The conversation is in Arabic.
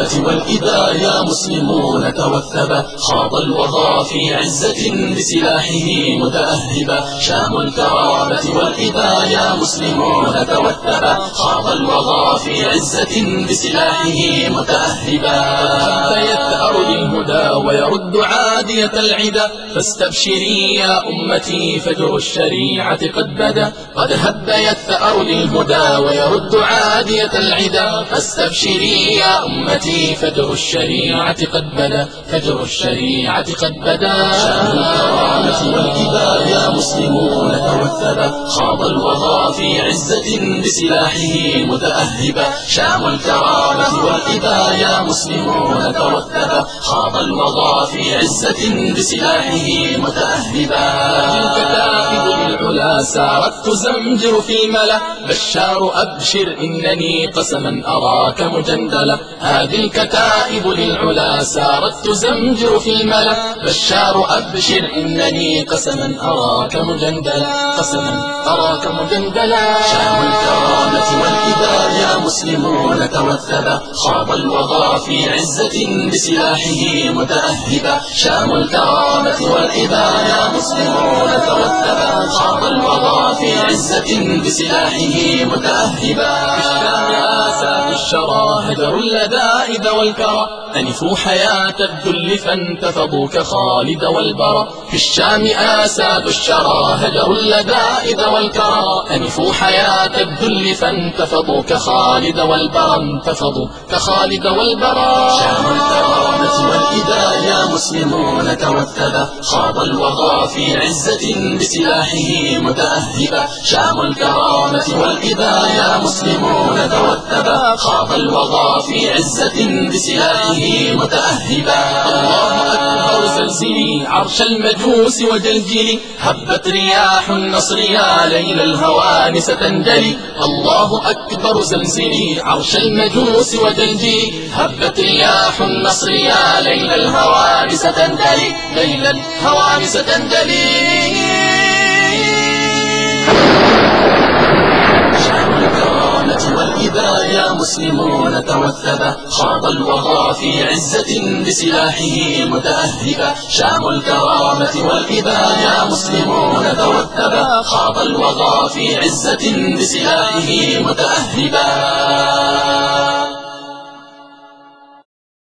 الكرامة والإباء يا مسلمون توثبا، خاض الوغى في عزة بسلاحه متأهبا. شام الكرامة والإباء يا مسلمون توثبا، خاض الوغى في عزة بسلاحه متأهبا. فيثأر للهدى ويرد عادية العدا، فاستبشري يا أمتي فجر الشريعة قد بدا. قد هب يثأر للهدى ويرد عادية العدا، فاستبشري يا أمتي فجر الشريعة قد بدا. فجر الشريعة قد بدا. شام الكرامة والإباء يا مسلمون توثبا، خاض الوغى في عزة بسلاحه متأهبا. شام الكرامة والإباء يا مسلمون توثبا، خاض الوغى في عزة بسلاحه متأهبا. الكتائب للعلا سارت تزمجر في الملا، بشار أبشر إنني قسما أراك مجندلا. هذه الكتائب للعلا سارت تزمجر في الملا، بشار أبشر إنني قسما أراك مجندلا. قسما أراك مجندلا. شام الكرامة والإباء يا مسلمون توثبا، خاض الوغى في عزة بسلاحه متأهبا. شام الكرامة والإباء يا مسلمون توثبا، خاض الوغى في عزة بسلاحه متأهبا. في الشرى هجروا اللذائذ والكرى، أنفوا حياة الذل فانتفضوا كخالد والبرى. في الشام آساد الشرى هجروا اللذائذ والكرى، أنفوا حياة الذل فانتفضوا كخالد والبرى. انتفضوا كخالد والبرى. شام الكرامة والإباء يا مسلمون توثبا، خاض الوغى في عزة بسلاحه متأهبا. شام الكرامة والإباء يا مسلمون توثبا، خاض الوغى في عزة بسلاحه متأهبا. الله أكبر زلزلي عرش المجوس وجلجلي، هبت رياح النصر يا ليل الهوان ستنجلي. الله أكبر زلزلي عرش المجوس وجلجلي، هبت رياح النصر يا ليل الهوان ستنجلي. ليل الهوان ستنجلي. والإباء يا مسلمون توثبا، خاض الوغى في عزة بسلاحه متأهبا. شام الكرامة والإباء يا مسلمون توثبا، خاض الوغى في عزة بسلاحه متأهبا.